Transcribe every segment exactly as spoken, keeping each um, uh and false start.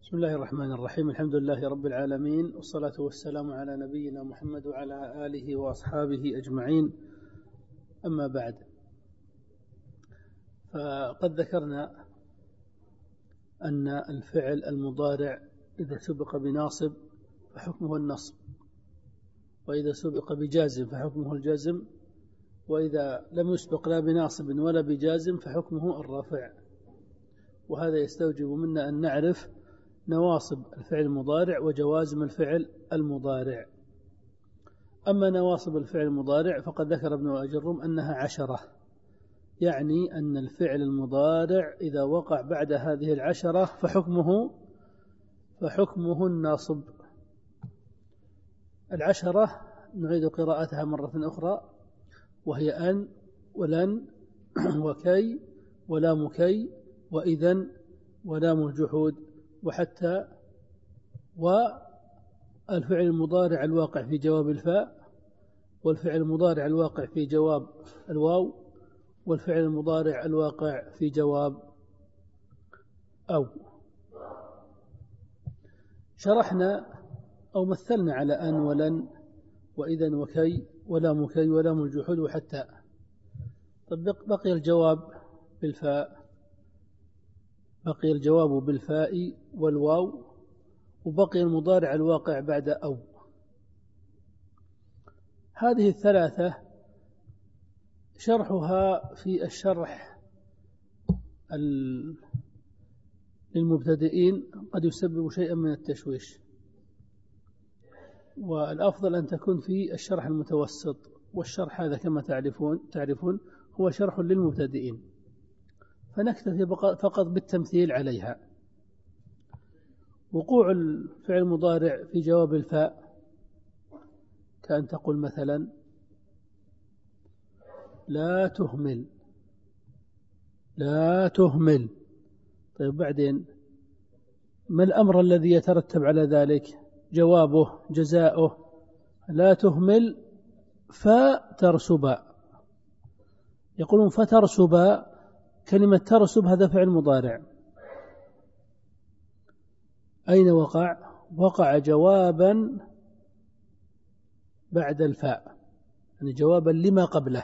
بسم الله الرحمن الرحيم. الحمد لله رب العالمين، والصلاة والسلام على نبينا محمد وعلى آله وأصحابه أجمعين. أما بعد، فقد ذكرنا أن الفعل المضارع إذا سبق بناصب فحكمه النصب، وإذا سبق بجازم فحكمه الجزم، وإذا لم يسبق لا بناصب ولا بجازم فحكمه الرفع. وهذا يستوجب منا أن نعرف نواصب الفعل المضارع وجوازم الفعل المضارع. أما نواصب الفعل المضارع فقد ذكر ابن أجرم أنها عشرة، يعني أن الفعل المضارع إذا وقع بعد هذه العشرة فحكمه فحكمه الناصب. العشرة نعيد قراءتها مرة أخرى، وهي أن ولن وكي ولام كي وإذن ولام الجحود وحتى، والفعل المضارع الواقع في جواب الفاء، والفعل المضارع الواقع في جواب الواو، والفعل المضارع الواقع في جواب أو. شرحنا أو مثلنا على أن ولن وإذن وكي ولام كي ولام الجحود وحتى. طبق بقي الجواب بالفاء، بقي الجواب بالفاء والواو، وبقي المضارع الواقع بعد أو. هذه الثلاثة شرحها في الشرح للمبتدئين قد يسبب شيئا من التشويش، والأفضل أن تكون في الشرح المتوسط. والشرح هذا كما تعرفون تعرفون هو شرح للمبتدئين، فنكتفي فقط بالتمثيل عليها. وقوع الفعل المضارع في جواب الفاء كأن تقول مثلا لا تهمل، لا تهمل. طيب بعدين ما الأمر الذي يترتب على ذلك؟ جوابه جزاؤه لا تهمل فترسب. يقولون فترسب، كلمة ترسب هذا فعل مضارع، أين وقع؟ وقع جوابا بعد الفاء، يعني جوابا لما قبله،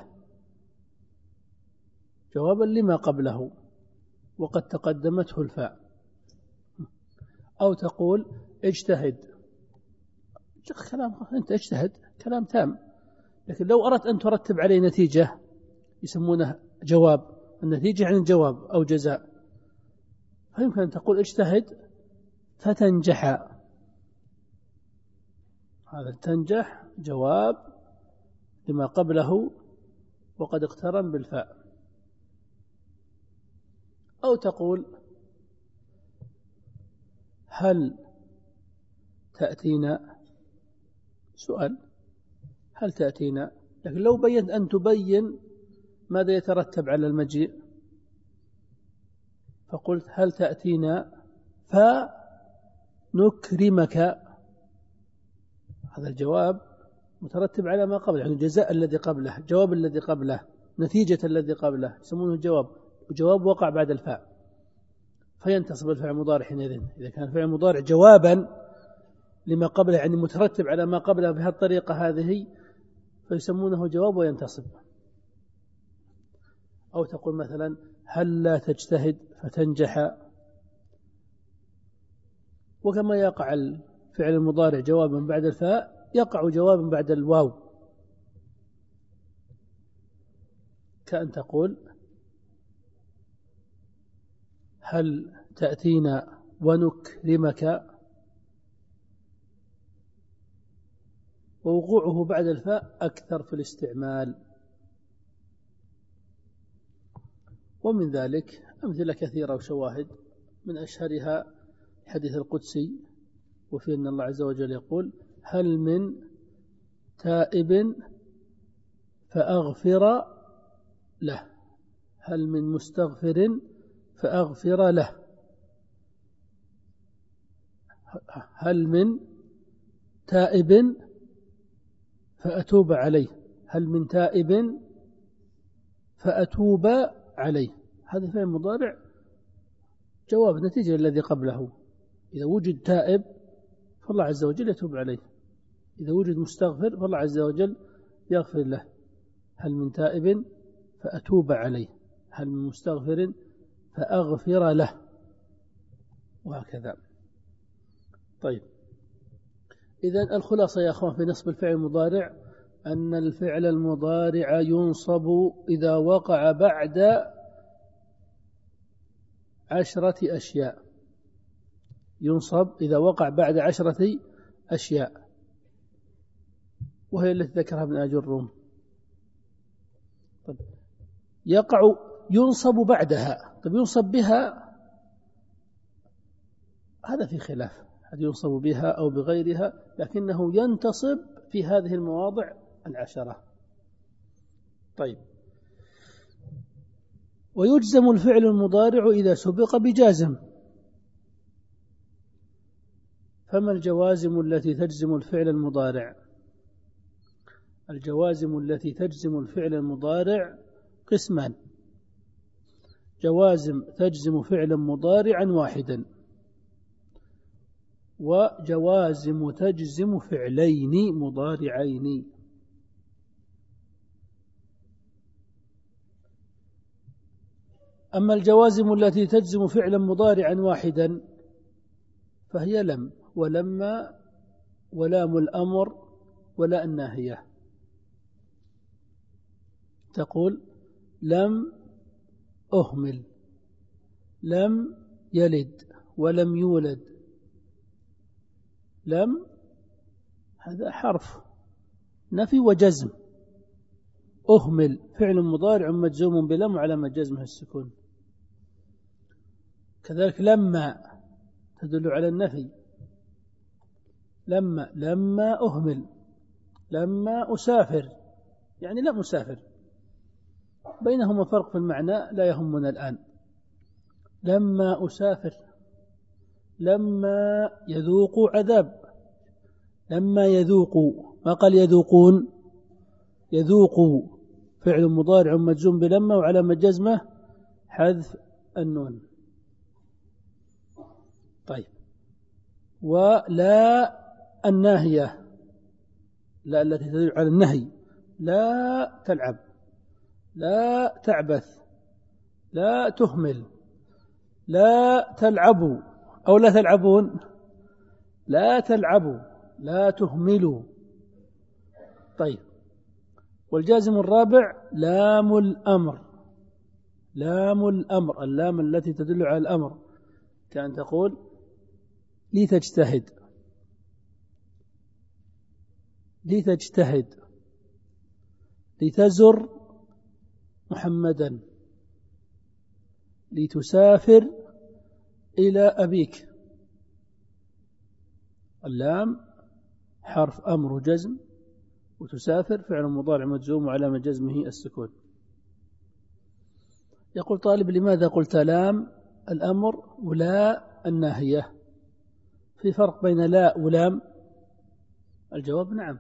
جوابا لما قبله وقد تقدمته الفاء. أو تقول اجتهد، كلام أنت اجتهد كلام تام، لكن لو أردت أن ترتب عليه نتيجة يسمونه جواب، النتيجة عن الجواب أو جزاء، فيمكن أن تقول اجتهد فتنجح. هذا تنجح جواب لما قبله وقد اقترن بالفاء. أو تقول هل تأتينا، سؤال هل تأتينا، لكن لو بينت أن تبين ماذا يترتب على المجيء فقلت هل تأتينا فنكرمك، هذا الجواب مترتب على ما قبله، يعني الجزاء الذي قبله، جواب الذي قبله، نتيجة الذي قبله، يسمونه الجواب، وجواب وقع بعد الفاء فينتصب الفعل المضارع حينئذ. إذا كان الفعل المضارع جوابا لما قبله، يعني مترتب على ما قبله بهذه الطريقة هذه، فيسمونه جواب وينتصب. أو تقول مثلا هل لا تجتهد فتنجح، وكما يقع الفعل المضارع جوابا بعد الفاء يقع جوابا بعد الواو، كأن تقول هل تأتينا ونكرمك، ووقوعه بعد الفاء أكثر في الاستعمال. ومن ذلك أمثلة كثيرة وشواهد، من أشهرها حديث القدسي، وفيه أن الله عز وجل يقول هل من تائب فأغفر له، هل من مستغفر فأغفر له، هل من تائب فأتوب عليه، هل من تائب فأتوب عليه. هذا فعل مضارع جواب نتيجة الذي قبله، إذا وجد تائب فالله عز وجل يتوب عليه، إذا وجد مستغفر فالله عز وجل يغفر له. هل من تائب فأتوب عليه، هل من مستغفر فأغفر له، وهكذا. طيب، إذن الخلاصة يا أخوان في نصب الفعل المضارع أن الفعل المضارع ينصب إذا وقع بعد عشرة أشياء، ينصب إذا وقع بعد عشرة أشياء، وهي التي ذكرها ابن أجر الروم. طيب، يقع ينصب بعدها. طيب، ينصب بها هذا في خلاف، هل ينصب بها أو بغيرها، لكنه ينتصب في هذه المواضع العشرة. طيب، ويجزم الفعل المضارع إذا سبق بجازم. فما الجوازم التي تجزم الفعل المضارع؟ الجوازم التي تجزم الفعل المضارع قسمان: جوازم تجزم فعلا مضارعا واحدا، وجوازم تجزم فعلين مضارعين. أما الجوازم التي تجزم فعلا مضارعا واحدا فهي لم، ولما، ولام الأمر، ولا الناهية. تقول لم أهمل، لم يلد، ولم يولد. لم هذا حرف نفي وجزم. أهمل فعل مضارع مجزوم بلم وعلامة جزمه السكون. كذلك لما تدل على النفي. لما لما أهمل، لما أسافر، يعني لم أسافر. بينهما فرق في المعنى لا يهمنا الآن. لما أسافر، لما يذوقوا عذاب، لما يذوقوا، ما قال يذوقون، يذوقوا فعل مضارع مجزوم بلما وعلامة جزمه حذف النون. طيب، ولا الناهية، لا التي تدل على النهي. لا تلعب، لا تعبث، لا تهمل، لا تلعبوا أو لا تلعبون، لا تلعبوا، لا تهملوا. طيب، والجازم الرابع لام الأمر. لام الأمر، اللام التي تدل على الأمر، كأن تقول لتجتهد، لتجتهد، لتزر محمدا، لتسافر إلى أبيك. اللام حرف أمر جزم، وتسافر فعل مضارع مجزوم وعلامة جزمه السكون. يقول طالب لماذا قلت لام الأمر ولا الناهية؟ في فرق بين لا ولام؟ الجواب نعم.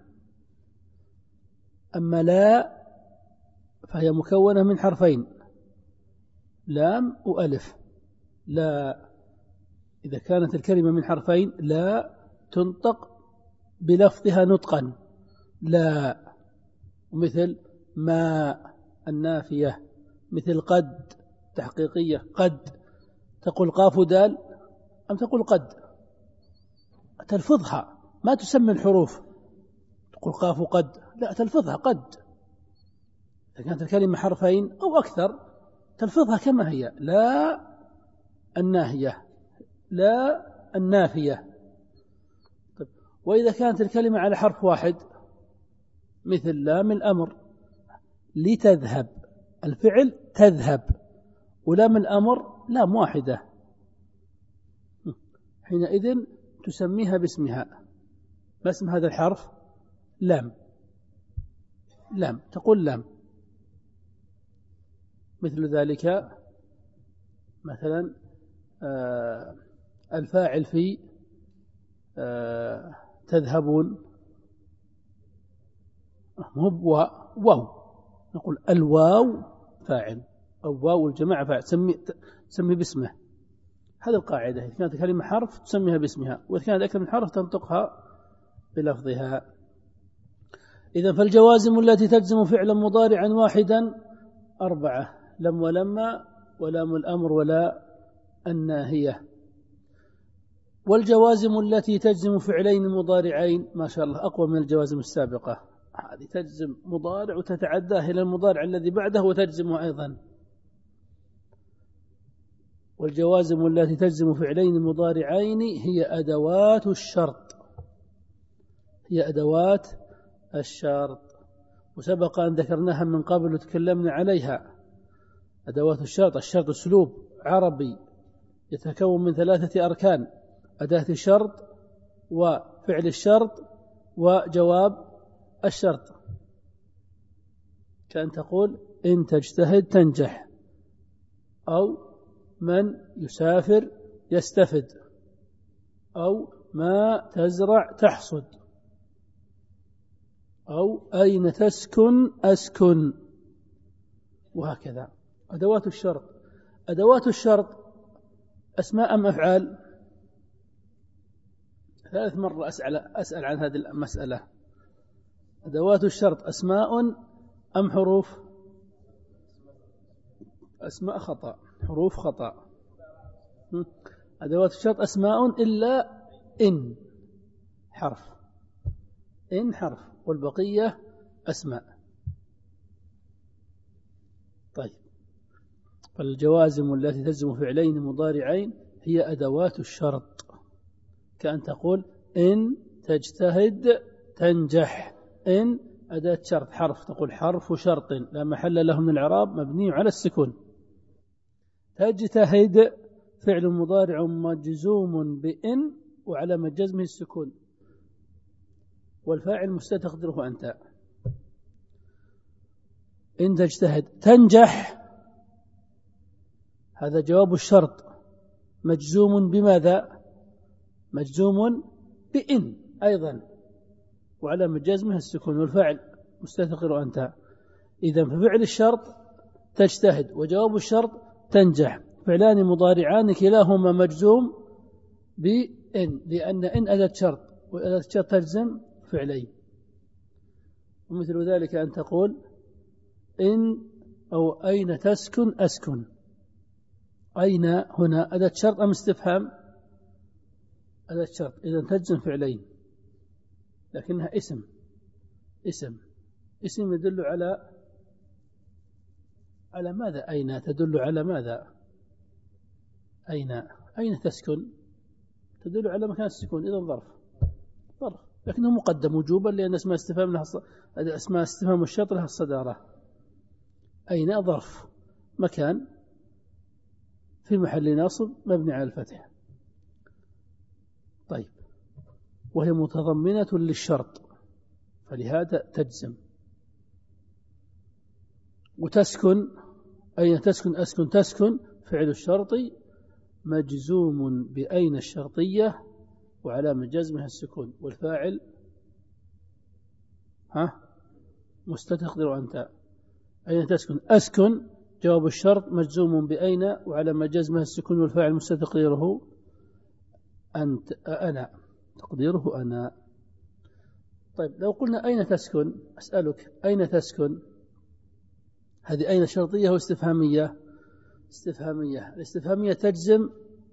أما لا فهي مكونة من حرفين، لام وألف. لا إذا كانت الكلمة من حرفين لا تنطق بلفظها نطقا، لا. مثل ما النافية، مثل قد تحقيقية، قد تقول قاف دال أم تقول قد؟ تلفظها، ما تسمى الحروف، تقول قاف قد، لا تلفظها قد. إذا كانت الكلمة حرفين أو أكثر تلفظها كما هي، لا الناهية، لا النافية. طيب، وإذا كانت الكلمة على حرف واحد مثل لام الأمر، لتذهب، الفعل تذهب، ولام الأمر لام واحدة، حينئذ تسميها باسمها. ما اسم هذا الحرف؟ لام. لام، تقول لام. مثل ذلك مثلا آه الفاعل في آه تذهبون مو واو، نقول الواو فاعل، أو واو الجماعة فاعل، تسمي تسمي باسمه. هذه القاعدة، إذا كانت كلمة حرف تسميها باسمها، وإذا كانت أكثر من حرف تنطقها بلفظها. إذا فالجوازم التي تجزم فعلا مضارعا واحدا أربعة: لم ولما ولام الأمر ولا الناهية. والجوازم التي تجزم فعلين مضارعين ما شاء الله أقوى من الجوازم السابقة، هذه تجزم مضارع وتتعداه إلى المضارع الذي بعده وتجزمه أيضا. والجوازم التي تجزم فعلين مضارعين هي أدوات الشرط، هي أدوات الشرط، وسبق أن ذكرناها من قبل وتكلمنا عليها. أدوات الشرط، الشرط أسلوب عربي يتكون من ثلاثة أركان: أداة الشرط وفعل الشرط وجواب الشرط. كأن تقول إن تجتهد تنجح، أو من يسافر يستفد، أو ما تزرع تحصد، أو أين تسكن أسكن، وهكذا. أدوات الشرط. أدوات الشرط أسماء أم أفعال؟ ثالث مرة أسأل, أسأل عن هذه المسألة. أدوات الشرط أسماء أم حروف؟ أسماء خطأ، حروف خطأ. أدوات الشرط أسماء إلا إن حرف، إن حرف، والبقية أسماء. طيب، فالجوازم التي تجزم فعلين مضارعين هي أدوات الشرط. كأن تقول إن تجتهد تنجح. إن أداة شرط حرف، تقول حرف شرط لا محل له من الإعراب مبني على السكون. تجتهد فعل مضارع مجزوم بإن وعلامة جزمه السكون، والفاعل مستتقدره أنت. إن تجتهد تنجح، هذا جواب الشرط مجزوم بماذا؟ مجزوم بإن أيضا، وعلامة جزمه السكون، والفاعل مستتقر أنت. إذن ففعل الشرط تجتهد وجواب الشرط تنجح، فعلان مضارعان كلاهما مجزوم بإن، لأن إن أداة شرط، وأداة الشرط تجزم فعلين. ومثل ذلك أن تقول إن أو أين تسكن أسكن. أين هنا أداة شرط أم استفهام؟ أداة شرط، إذن تجزم فعلين، لكنها اسم. اسم اسم يدل على على ماذا؟ أين تدل على ماذا؟ أين أين تسكن تدل على مكان السكون، إذن ظرف ظرف، لكنه مقدم وجوبا لأن اسماء استفهام لها اسماء استفهام الشرط لها الصدارة. أين ظرف مكان في محل ناصب مبني على الفتح. طيب، وهي متضمنة للشرط فلهذا تجزم. وتسكن، أين تسكن أسكن، تسكن فعل الشرط مجزوم بأين الشرطية وعلامة جزمها السكون، والفاعل ها مستتقدر أنت. أين تسكن أسكن، جواب الشرط مجزوم بأين وعلامة جزمها السكون، والفاعل مستتقدره أنت أنا، تقديره أنا. طيب، لو قلنا أين تسكن، أسألك أين تسكن، هذه أين شرطية واستفهامية؟ استفهامية. الاستفهامية تجزم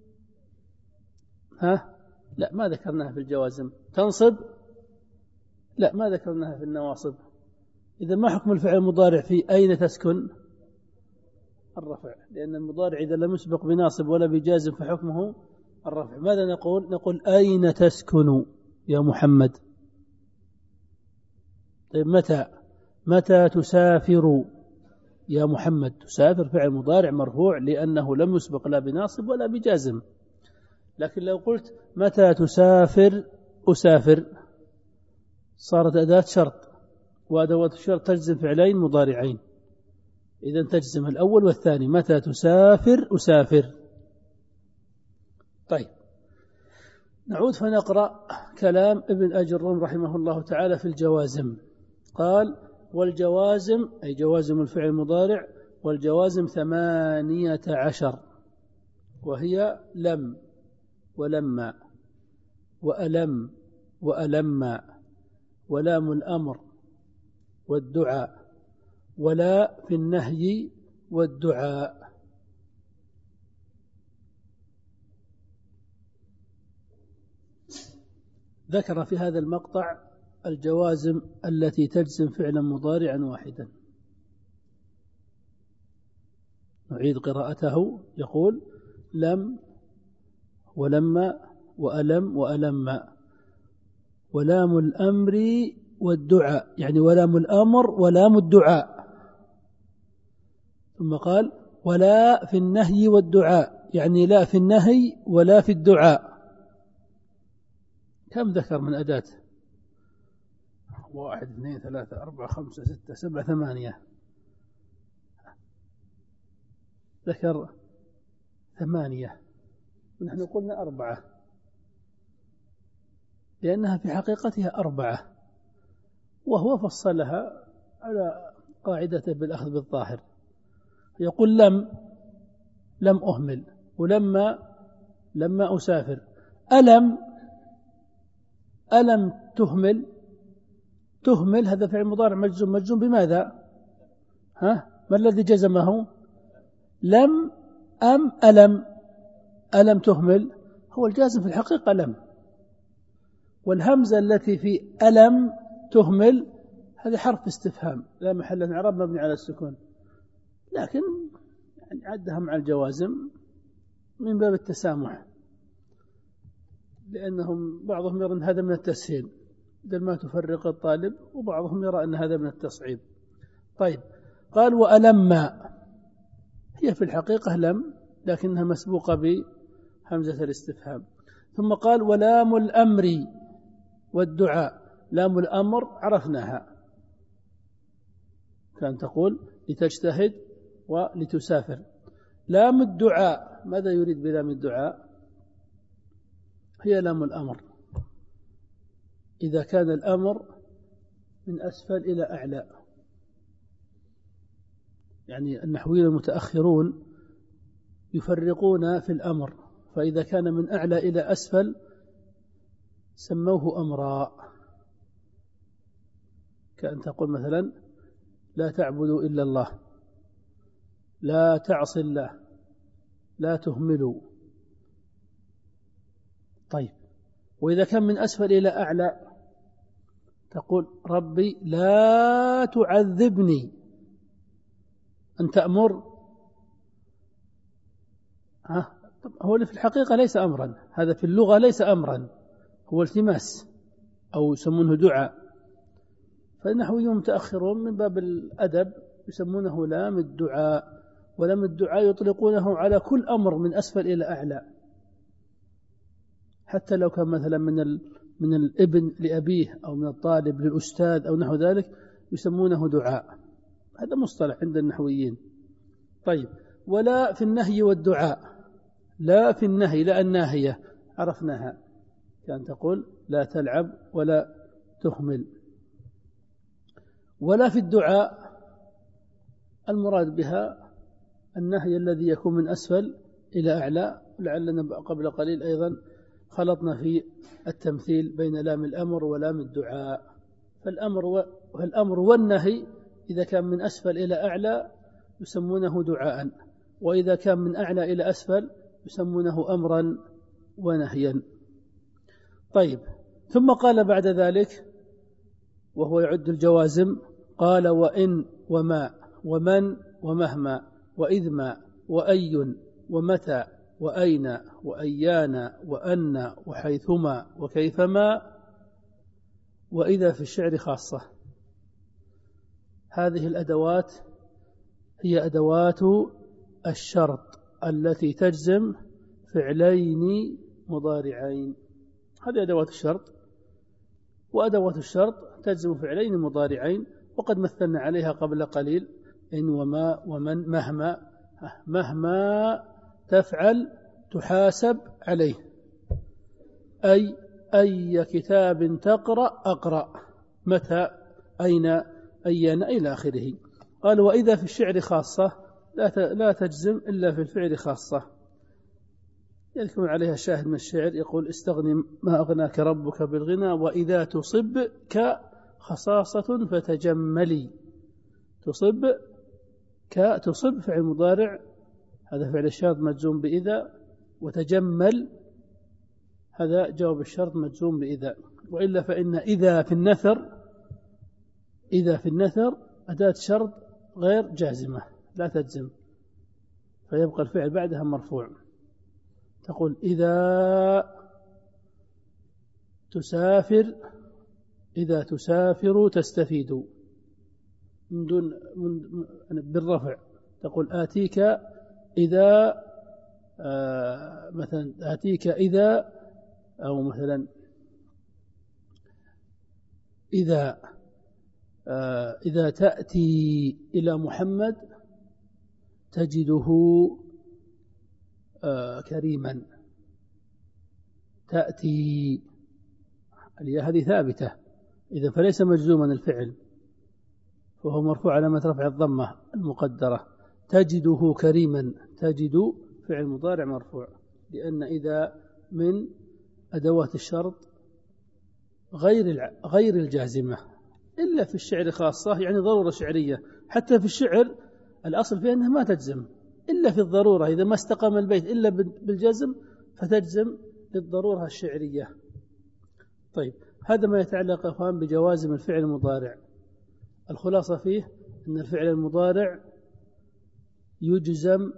ها؟ لا، ما ذكرناها في الجوازم. تنصب؟ لا، ما ذكرناها في النواصب. إذا ما حكم الفعل المضارع في أين تسكن؟ الرفع، لأن المضارع إذا لم يسبق بناصب ولا بجازم فحكمه الرفع. ماذا نقول؟ نقول أين تسكن يا محمد. طيب، متى متى تسافر يا محمد. تسافر فعل مضارع مرفوع لأنه لم يسبق لا بناصب ولا بجازم. لكن لو قلت متى تسافر أسافر، صارت أداة شرط، وأدوات الشرط تجزم فعلين مضارعين، إذن تجزم الأول والثاني. متى تسافر أسافر. طيب، نعود فنقرأ كلام ابن أجرم رحمه الله تعالى في الجوازم. قال: والجوازم أي جوازم الفعل المضارع، والجوازم ثمانية عشر. وهي لم ولما وألم وألما، ولام الأمر والدعاء، ولا في النهي والدعاء. ذكر في هذا المقطع الجوازم التي تجزم فعلا مضارعا واحدا. نعيد قراءته. يقول لم ولما وألم وألما، ولام الأمر والدعاء، يعني ولام الأمر ولام الدعاء. ثم قال ولا في النهي والدعاء، يعني لا في النهي ولا في الدعاء. كم ذكر من أداة؟ واحد اثنين ثلاثة أربعة خمسة ستة سبعة ثمانية. ذكر ثمانية ونحن قلنا أربعة، لأنها في حقيقتها أربعة، وهو فصلها على قاعدته بالأخذ بالظاهر. يقول لم لم أهمل، ولما لما أسافر. ألم ألم تهمل تهمل، هذا فعل مضارع مجزوم. مجزوم بماذا؟ ها، ما الذي جزمه؟ لم أم ألم؟ ألم تهمل هو الجازم في الحقيقة لم، والهمزة التي في ألم تهمل هذا حرف استفهام لا محل من إعراب مبني على السكون، لكن يعني عدها مع الجوازم من باب التسامح، لأنهم بعضهم يرى أن هذا من التسهيل بدل ما تفرق الطالب، وبعضهم يرى أن هذا من التصعيب. طيب، قال وألما، هي في الحقيقة لم لكنها مسبوقة بهمزة الاستفهام. ثم قال ولام الأمر والدعاء. لام الأمر عرفناها، كان تقول لتجتهد ولتسافر. لام الدعاء، ماذا يريد بلام الدعاء؟ هي لام الأمر إذا كان الأمر من أسفل إلى أعلى، يعني النحويين المتأخرون يفرقون في الأمر، فإذا كان من أعلى إلى أسفل سموه أمرا، كأن تقول مثلا لا تعبدوا إلا الله، لا تعصي الله، لا تهملوا. طيب، وإذا كان من أسفل إلى أعلى تقول ربي لا تعذبني، أن تأمر. ها، هو في الحقيقة ليس أمرا، هذا في اللغة ليس أمرا، هو التماس أو يسمونه دعاء. فالنحويون متأخرون من باب الأدب يسمونه لام الدعاء، ولام الدعاء يطلقونه على كل أمر من أسفل إلى أعلى، حتى لو كان مثلا من ال من الابن لأبيه أو من الطالب للأستاذ أو نحو ذلك يسمونه دعاء، هذا مصطلح عند النحويين. طيب، ولا في النهي والدعاء. لا في النهي، لا الناهية عرفناها، كان تقول لا تلعب ولا تهمل. ولا في الدعاء المراد بها النهي الذي يكون من أسفل إلى أعلى، لعلنا قبل قليل أيضا خلطنا في التمثيل بين لام الأمر ولام الدعاء. فالأمر والأمر والنهي إذا كان من أسفل إلى أعلى يسمونه دعاء، وإذا كان من أعلى إلى أسفل يسمونه أمرا ونهيا. طيب، ثم قال بعد ذلك وهو يعد الجوازم، قال وإن وما ومن ومهما وإذما وأي ومتى وأين وأيان وأن وحيثما وكيفما وإذا في الشعر خاصة. هذه الأدوات هي أدوات الشرط التي تجزم فعلين مضارعين. هذه أدوات الشرط، وأدوات الشرط تجزم فعلين مضارعين، وقد مثلنا عليها قبل قليل إن وما ومن مهما. مهما تفعل تحاسب عليه، أي أي كتاب تقرأ أقرأ، متى أين أيان إلى آخره. قال وإذا في الشعر خاصة لا لا تجزم إلا في الفعل خاصة. يذكر عليها شاهد من الشعر يقول استغني ما أغناك ربك بالغنى وإذا تصبك خصاصة فتجملي. تصب ك تصب فعل مضارع هذا فعل الشرط مجزوم بإذا، وتجمل هذا جواب الشرط مجزوم بإذا. وإلا فإن إذا في النثر إذا في النثر أداة شرط غير جازمة لا تجزم، فيبقى الفعل بعدها مرفوع. تقول إذا تسافر إذا تسافر تستفيد من دون من بالرفع. تقول آتيك إذا آه مثلا آتيك إذا، أو مثلا إذا آه إذا تأتي إلى محمد تجده آه كريما. تأتي هذه ثابتة إذا فليس مجزوما الفعل، فهو مرفوع علامة رفع الضمة المقدرة. تجده كريما تجد فعل مضارع مرفوع، لأن إذا من أدوات الشرط غير غير الجازمة إلا في الشعر خاصة، يعني ضرورة شعرية. حتى في الشعر الأصل فيها أنها ما تجزم إلا في الضرورة، إذا ما استقام البيت إلا بالجزم فتجزم للضرورة الشعرية. طيب هذا ما يتعلق أخوان بجوازم الفعل المضارع. الخلاصة فيه أن الفعل المضارع يجزم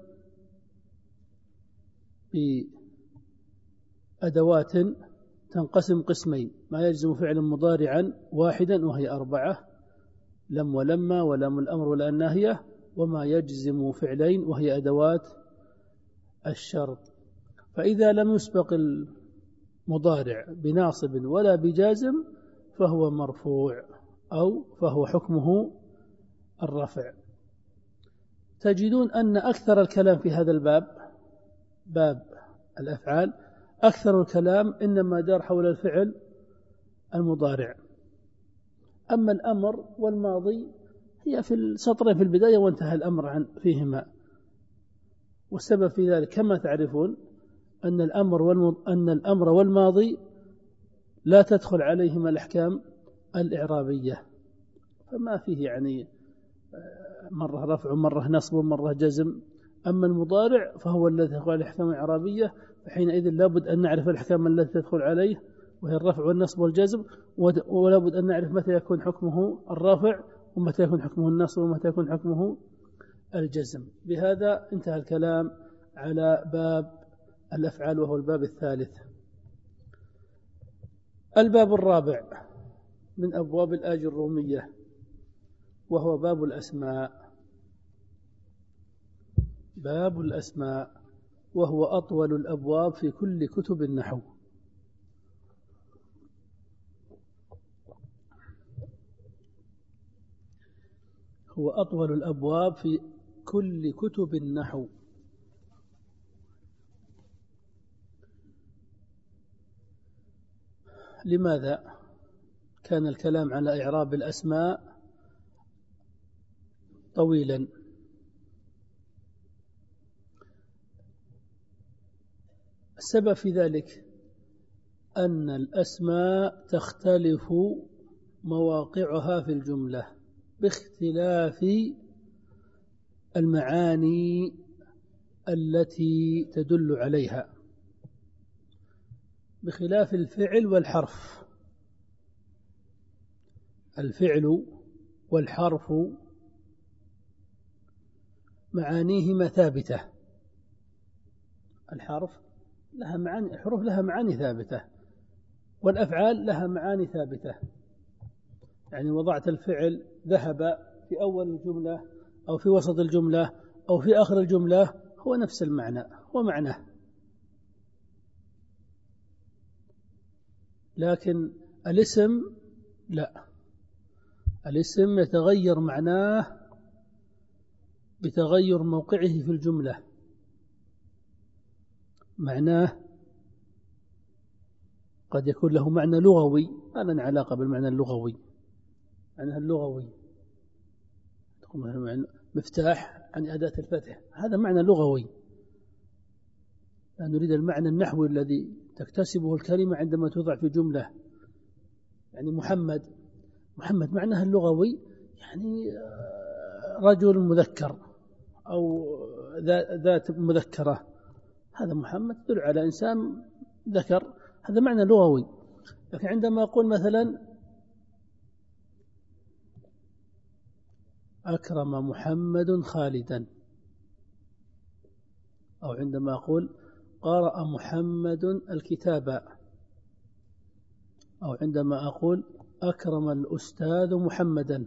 بأدوات تنقسم قسمين: ما يجزم فعل مضارعا واحدا وهي أربعة: لم ولما ولم الأمر ولا الناهية، وما يجزم فعلين وهي أدوات الشرط. فإذا لم يسبق المضارع بناصب ولا بجازم فهو مرفوع أو فهو حكمه الرفع. تجدون أن أكثر الكلام في هذا الباب، باب الأفعال، أكثر الكلام إنما دار حول الفعل المضارع. أما الأمر والماضي هي في السطرين في البداية وانتهى الأمر عن فيهما. والسبب في ذلك كما تعرفون أن الأمر والمض... أن الأمر والماضي لا تدخل عليهما الأحكام الإعرابية، فما فيه يعني مرة رفع ومرة نصب ومرة جزم. أما المضارع فهو الذي تدخل عليه الأحكام الإعرابية، فحينئذ لابد أن نعرف الأحكام التي تدخل عليه وهي الرفع والنصب والجزم، ولابد أن نعرف متى يكون حكمه الرفع ومتى يكون حكمه النصب ومتى يكون حكمه الجزم. بهذا انتهى الكلام على باب الأفعال وهو الباب الثالث. الباب الرابع من أبواب الآج الرومية وهو باب الأسماء. باب الأسماء وهو أطول الأبواب في كل كتب النحو. هو أطول الأبواب في كل كتب النحو. لماذا كان الكلام على إعراب الأسماء طويلا؟ السبب في ذلك أن الأسماء تختلف مواقعها في الجملة باختلاف المعاني التي تدل عليها، بخلاف الفعل والحرف. الفعل والحرف معانيهما ثابتة. الحرف لها معاني، الحروف لها معاني ثابتة، والأفعال لها معاني ثابتة. يعني وضعت الفعل ذهب في أول الجملة أو في وسط الجملة أو في آخر الجملة هو نفس المعنى ومعناه. لكن الاسم لا، الاسم يتغير معناه بتغير موقعه في الجملة. معناه قد يكون له معنى لغوي ما له علاقة بالمعنى اللغوي، معناه اللغوي. مفتاح عن أداة الفتح هذا معنى لغوي، نريد المعنى النحوي الذي تكتسبه الكلمة عندما توضع في جملة. يعني محمد محمد معناها اللغوي يعني رجل مذكر أو ذات مذكرة، هذا محمد يدل على إنسان ذكر، هذا معنى لغوي. لكن عندما أقول مثلا أكرم محمد خالدا، أو عندما أقول قرأ محمد الكتاب، أو عندما أقول أكرم الأستاذ محمدا،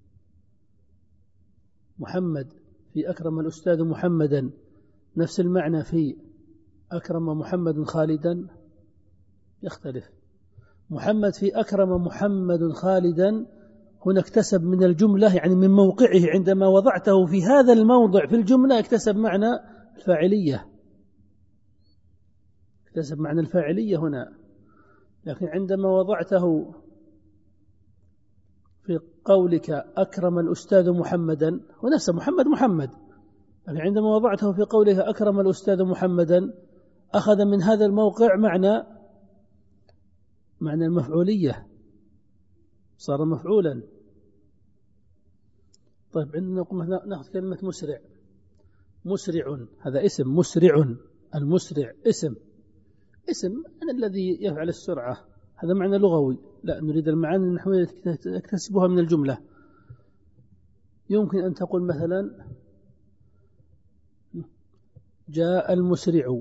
محمد في أكرم الأستاذ محمدا نفس المعنى في أكرم محمد خالدا؟ يختلف. محمد في أكرم محمد خالدا هنا اكتسب من الجملة، يعني من موقعه عندما وضعته في هذا الموضع في الجملة اكتسب معنى الفاعلية، اكتسب معنى الفاعلية هنا. لكن عندما وضعته في قولك أكرم الأستاذ محمدا، ونفس محمد محمد، لكن عندما وضعته في قولك أكرم الأستاذ محمدا أخذ من هذا الموقع معنى معنى المفعولية، صار مفعولا. طيب عندنا نأخذ كلمة مسرع، مسرع هذا اسم، مسرع المسرع اسم، اسم من الذي يفعل السرعة، هذا معنى لغوي. لا، نريد المعاني النحوية التي تكتسبها من الجملة. يمكن أن تقول مثلا جاء المسرع،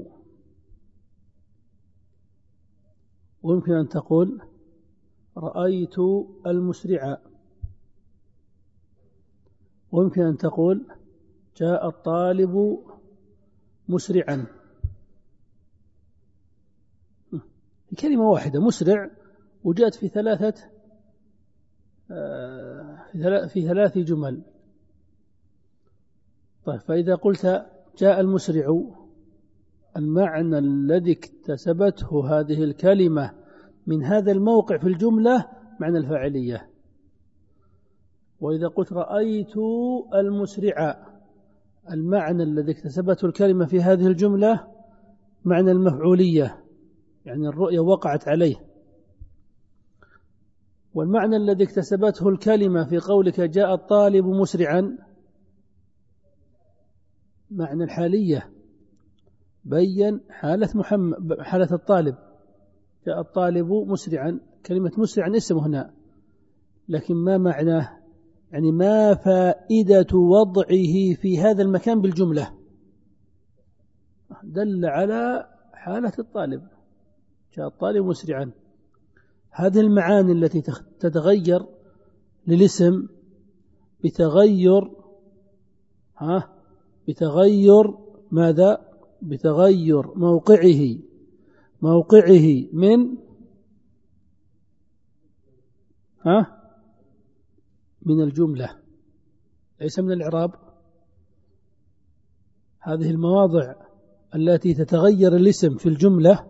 ويمكن أن تقول رأيت المسرع، ويمكن أن تقول جاء الطالب مسرعا. كلمة واحدة مسرع وجاءت في ثلاثة في ثلاث جمل. طيب فإذا قلت جاء المسرع، المعنى الذي اكتسبته هذه الكلمة من هذا الموقع في الجملة معنى الفاعلية. وإذا قلت رأيت المسرع، المعنى الذي اكتسبته الكلمة في هذه الجملة معنى المفعولية، يعني الرؤية وقعت عليه. والمعنى الذي اكتسبته الكلمة في قولك جاء الطالب مسرعا معنى الحالية، بين حالة محمد، حالة الطالب، جاء الطالب مسرعا، كلمة مسرعا اسم هنا، لكن ما معناه؟ يعني ما فائدة وضعه في هذا المكان بالجملة؟ دل على حالة الطالب، جاء الطالب مسرعا. هذه المعاني التي تتغير للاسم بتغير ها بتغير ماذا؟ بتغير موقعه موقعه من ها من الجملة، ليس من الإعراب. هذه المواضع التي تتغير الاسم في الجملة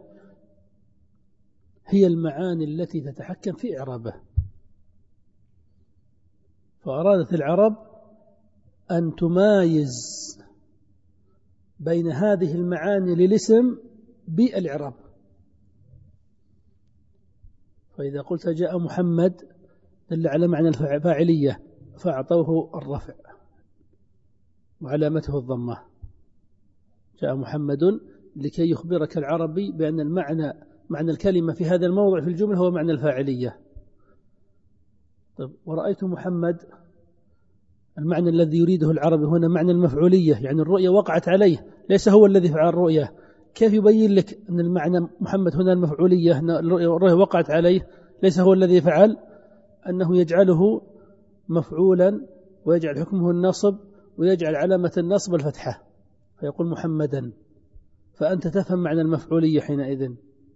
هي المعاني التي تتحكم في إعرابه. فأرادت العرب أن تمايز بين هذه المعاني للاسم بالإعراب. فإذا قلت جاء محمد دل على معنى الفاعلية، فأعطوه الرفع وعلامته الضمة، جاء محمد، لكي يخبرك العربي بأن المعنى معنى الكلمة في هذا الموضع في الجملة هو معنى الفاعلية. طيب ورأيت محمد، المعنى الذي يريده العربي هنا معنى المفعولية، يعني الرؤية وقعت عليه، ليس هو الذي فعل الرؤية. كيف يبين لك أن المعنى محمد هنا المفعولية، الرؤية وقعت عليه، ليس هو الذي فعل؟ أنه يجعله مفعولا ويجعل حكمه النصب ويجعل علامة النصب الفتحة، فيقول محمدا، فأنت تفهم معنى المفعولية حينئذ.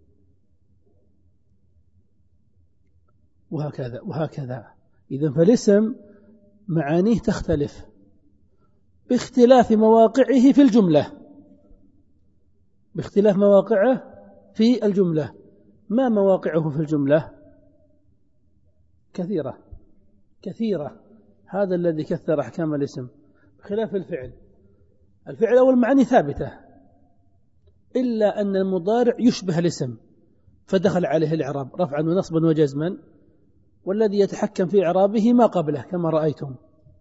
وهكذا وهكذا. إذن فالاسم معانيه تختلف باختلاف مواقعه في الجملة، باختلاف مواقعه في الجملة. ما مواقعه في الجملة؟ كثيرة كثيرة، هذا الذي كثر أحكام الاسم، بخلاف الفعل. الفعل أول معاني ثابتة، إلا أن المضارع يشبه الاسم فدخل عليه الإعراب رفعا ونصبا وجزما، والذي يتحكم في إعرابه ما قبله كما رأيتم.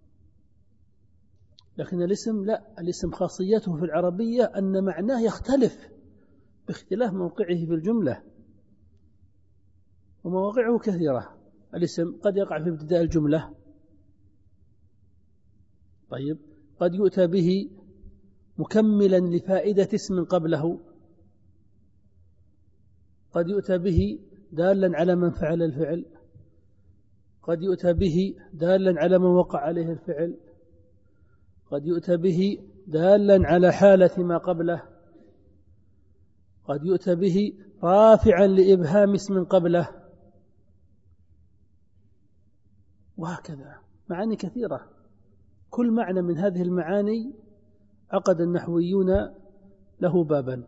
لكن الاسم لا، الاسم خاصيته في العربية أن معناه يختلف باختلاف موقعه في الجملة، ومواقعه كثيرة. الاسم قد يقع في ابتداء الجملة، طيب قد يؤتى به مكملا لفائدة اسم قبله، قد يؤتى به دالا على من فعل الفعل، قد يؤتى به دالا على من وقع عليه الفعل، قد يؤتى به دالا على حالة ما قبله، قد يؤتى به رافعا لإبهام اسم قبله، وهكذا معاني كثيرة. كل معنى من هذه المعاني عقد النحويون له بابا،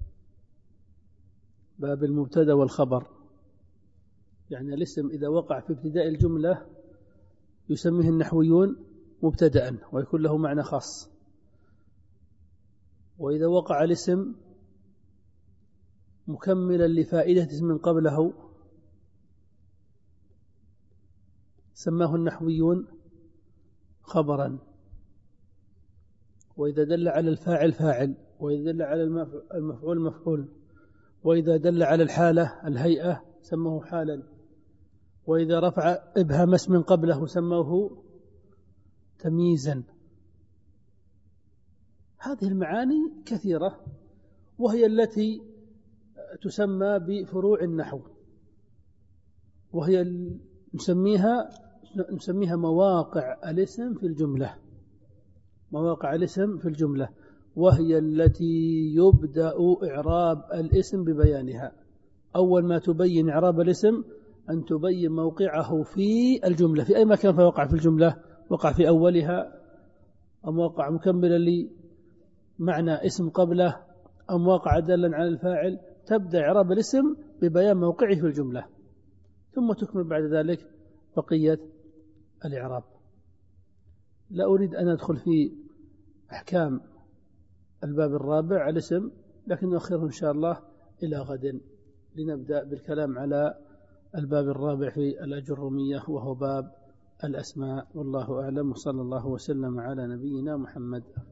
باب المبتدأ والخبر. يعني الاسم إذا وقع في ابتداء الجملة يسميه النحويون مبتدأ ويكون له معنى خاص، وإذا وقع الاسم مكملا لفائدة اسم قبله سماه النحويون خبرا، وإذا دل على الفاعل فاعل، وإذا دل على المفعول مفعول، وإذا دل على الحالة الهيئة سموه حالا، وإذا رفع إبهام اسم قبله سموه تمييزا. هذه المعاني كثيرة، وهي التي تسمى بفروع النحو، وهي نسميها نسميها مواقع الاسم في الجملة، مواقع الاسم في الجملة، وهي التي يبدأ إعراب الاسم ببيانها. أول ما تبين إعراب الاسم أن تبين موقعه في الجملة، في أي مكان فوقع في الجملة، وقع في أولها أم وقع مكملا لمعنى اسم قبله أم وقع دالا على الفاعل، تبدأ إعراب الاسم ببيان موقعه في الجملة، ثم تكمل بعد ذلك بقية الإعراب. لا أريد أن أدخل في أحكام الباب الرابع الاسم، لكن نؤخره إن شاء الله إلى غد لنبدأ بالكلام على الباب الرابع في الأجرومية وهو باب الأسماء. والله أعلم، وصلى الله وسلم على نبينا محمد.